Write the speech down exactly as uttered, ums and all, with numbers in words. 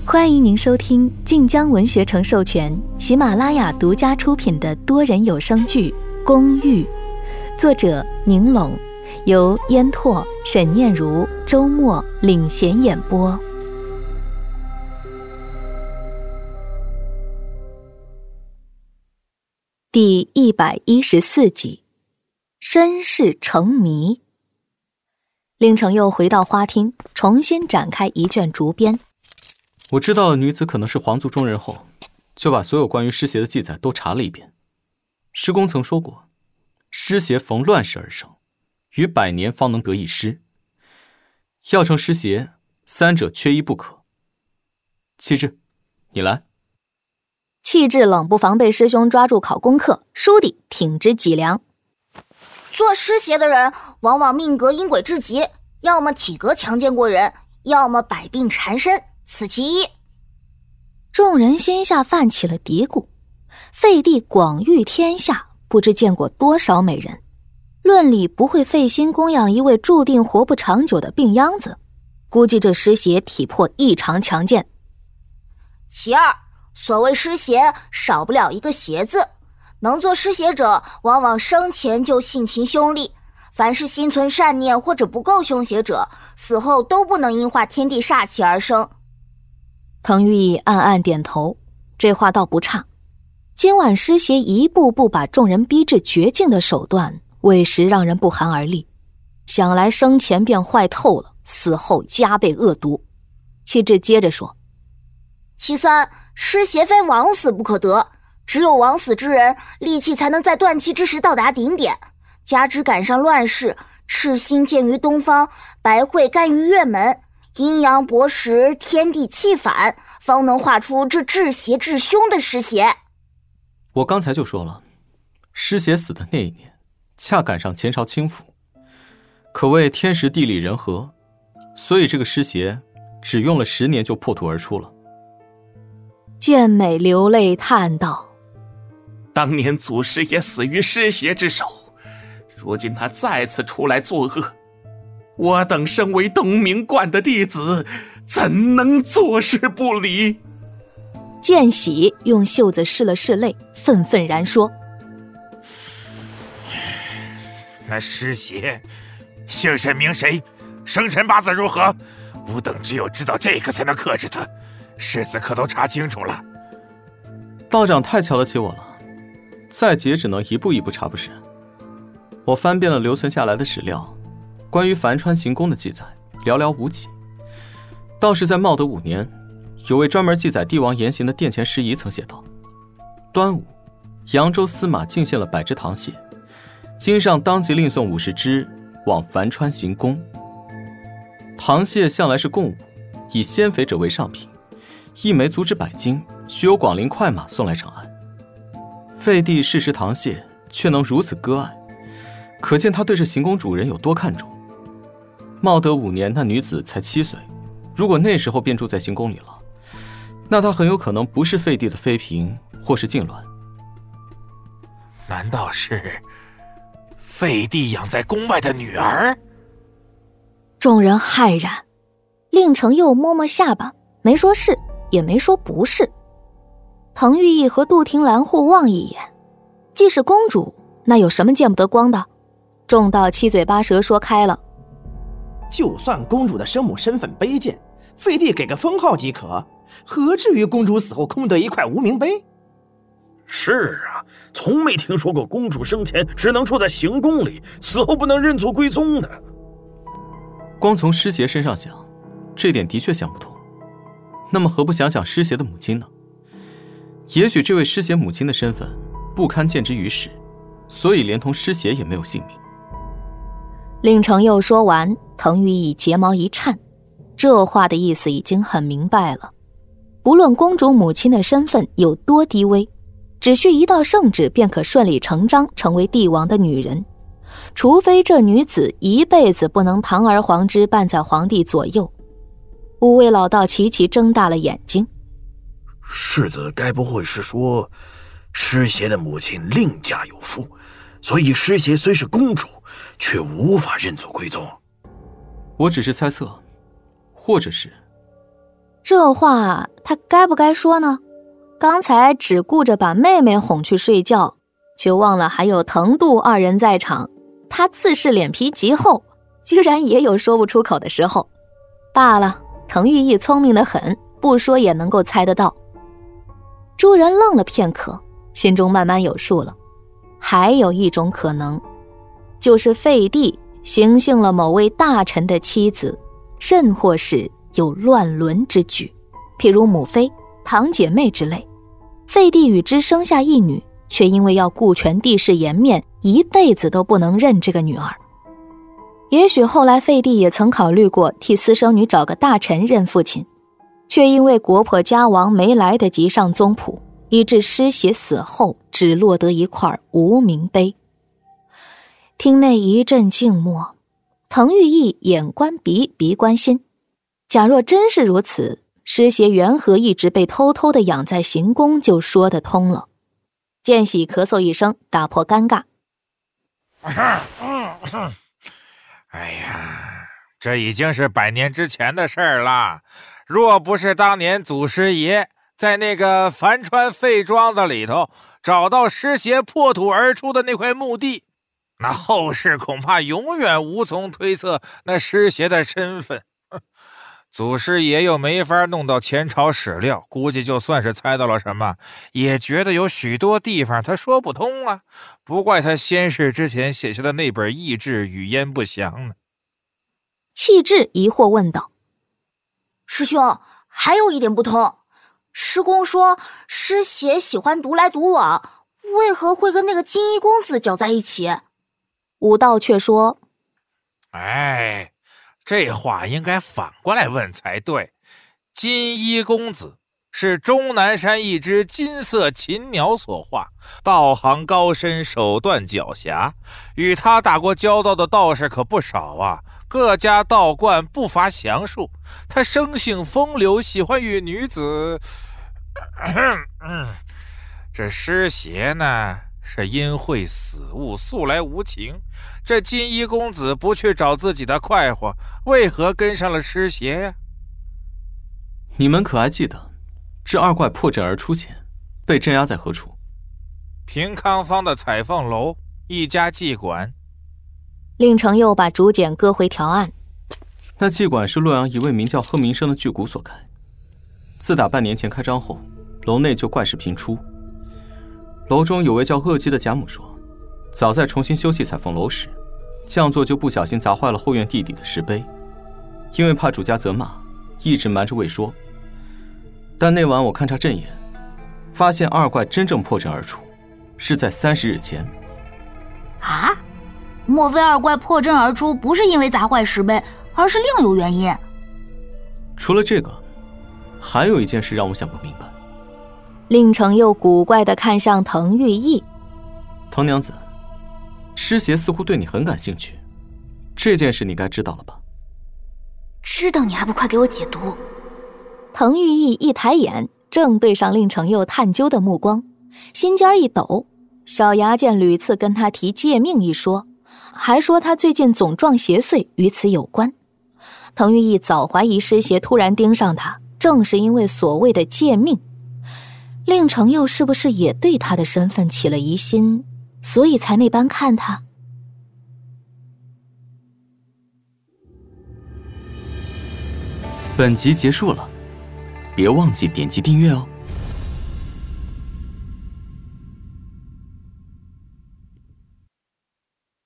欢迎您收听晋江文学城授权、喜马拉雅独家出品的多人有声剧《公寓》，作者宁龙，由烟拓、沈念如、周末领衔演播。第一百一十四集，身世成谜。令程又回到花厅，重新展开一卷竹编。 我知道了女子可能是皇族中人后，就把所有关于尸邪的记载都查了一遍。师公曾说过，尸邪逢乱世而生，于百年方能得一尸。要成尸邪，三者缺一不可。气质，你来。 气质冷不防被师兄抓住考功课，倏地挺直脊梁。 做尸邪的人往往命格阴诡至极，要么体格强健过人，要么百病缠身，此其一。 众人心下泛起了嘀咕，废帝广域天下，不知见过多少美人，论理不会费心供养一位注定活不长久的病秧子，估计这尸邪体魄异常强健。 其二，所谓尸邪少不了一个邪字，能做尸邪者往往生前就性情凶戾，凡是心存善念或者不够凶邪者，死后都不能因化天地煞气而生。 滕玉义暗暗点头，这话倒不差。今晚尸邪一步步把众人逼至绝境的手段，委实让人不寒而栗。想来生前便坏透了，死后加倍恶毒。气质接着说， 其三，尸邪非枉死不可得，只有枉死之人，戾气才能在断气之时到达顶点，加之赶上乱世，赤星见于东方，白晦干于月门，阴阳薄时，天地气反，方能画出这至邪至凶的尸邪。 我刚才就说了，尸邪死的那一年，恰赶上前朝倾覆，可谓天时地利人和，所以这个尸邪只用了十年就破土而出了。 健美流泪叹道， 当年祖师也死于尸邪之手，如今他再次出来作恶，我等身为东明观的弟子，怎能坐视不理？ 见喜用袖子拭了拭泪，愤愤然说， 那尸邪姓甚名谁，生辰八字如何，吾等只有知道这个才能克制他，世子可都查清楚了。 道长太瞧得起我了，再劫只能一步一步查不是。我翻遍了留存下来的史料，关于樊川行宫的记载寥寥无几，倒是在茂德五年，有位专门记载帝王言行的殿前师仪曾写道，端午扬州司马进献了百只糖蟹，京上当即另送五十只往樊川行宫。糖蟹向来是贡物，以鲜肥者为上品，一枚足值百斤，须有广陵快马送来长安。废帝嗜食糖蟹，却能如此割爱，可见他对这行宫主人有多看重。茂德五年，那女子才七岁，如果那时候便住在行宫里了，那她很有可能不是废帝的妃嫔，或是静鸾。 难道是废帝养在宫外的女儿？ 众人骇然。令程又摸摸下巴，没说是，也没说不是。滕玉义和杜婷兰互望一眼，既是公主，那有什么见不得光的？众道七嘴八舌说开了。 就算公主的生母身份卑贱，废帝给个封号即可，何至于公主死后空得一块无名碑？ 是啊，从没听说过公主生前只能住在行宫里，死后不能认祖归宗的。 光从尸邪身上想，这点的确想不通。那么何不想想尸邪的母亲呢？也许这位尸邪母亲的身份不堪见之于世，所以连同尸邪也没有性命。 令程又说完，滕玉义睫毛一颤，这话的意思已经很明白了。不论公主母亲的身份有多低微，只需一道圣旨便可顺理成章成为帝王的女人，除非这女子一辈子不能堂而皇之伴在皇帝左右。五位老道齐齐睁大了眼睛。 世子该不会是说尸邪的母亲另家有妇，所以尸邪虽是公主，却无法认祖归宗？ 我只是猜测，或者是这话他该不该说呢？刚才只顾着把妹妹哄去睡觉，却忘了还有藤渡二人在场。他自恃脸皮极厚，居然也有说不出口的时候。罢了，藤玉意聪明得很，不说也能够猜得到。诸人愣了片刻，心中慢慢有数了。还有一种可能，就是废帝行幸了某位大臣的妻子，甚或是有乱伦之举，譬如母妃、堂姐妹之类。废帝与之生下一女，却因为要顾全帝室颜面，一辈子都不能认这个女儿。也许后来废帝也曾考虑过替私生女找个大臣认父亲，却因为国破家亡没来得及上宗谱，以致失血死后只落得一块无名碑。厅内一阵静默，滕玉意眼观鼻，鼻观心。假若真是如此，失邪缘何一直被偷偷地养在行宫，就说得通了。见喜咳嗽一声，打破尴尬。 哎呀，这已经是百年之前的事儿了。若不是当年祖师爷在那个樊川废庄子里头找到尸邪破土而出的那块墓地，那后世恐怕永远无从推测那尸邪的身份。祖师爷又没法弄到前朝史料，估计就算是猜到了什么，也觉得有许多地方他说不通啊。不怪他仙逝之前写下的那本异志语焉不详呢。 气质疑惑问道： 师兄，还有一点不通，师公说师邪喜欢独来独往，为何会跟那个金衣公子搅在一起？ 武道却说： 哎，这话应该反过来问才对。金衣公子是终南山一只金色禽鸟所化，道行高深，手段狡黠，与他打过交道的道士可不少啊，各家道观不乏详述。他生性风流，喜欢与女子……嗯，这尸邪呢，是阴晦死物，素来无情。这金衣公子不去找自己的快活，为何跟上了尸邪呀？ 你们可还记得，这二怪破阵而出前，被镇压在何处？ 平康坊的彩凤楼一家妓馆。 令程又把竹简搁回条案。 那妓馆是洛阳一位名叫贺明生的巨贾所开。自打半年前开张后，楼内就怪事频出。楼中有位叫鄂姬的贾母说，早在重新修葺彩凤楼时，匠作就不小心砸坏了后院地底的石碑，因为怕主家责骂，一直瞒着未说。但那晚我勘察阵眼，发现二怪真正破阵而出，是在三十日前。 啊？莫非二怪破阵而出不是因为砸坏石碑，而是另有原因？ 除了这个，还有一件事让我想不明白。 令程又古怪地看向滕玉意。 滕娘子，尸邪似乎对你很感兴趣，这件事你该知道了吧？ 知道你还不快给我解读？ 滕玉意一抬眼，正对上令程又探究的目光，心尖一抖。小牙见屡次跟他提借命一说，还说他最近总撞邪祟与此有关。滕玉意早怀疑尸邪突然盯上他，正是因为所谓的借命。令程又是不是也对他的身份起了疑心，所以才那般看他？ 本集结束了，别忘记点击订阅哦。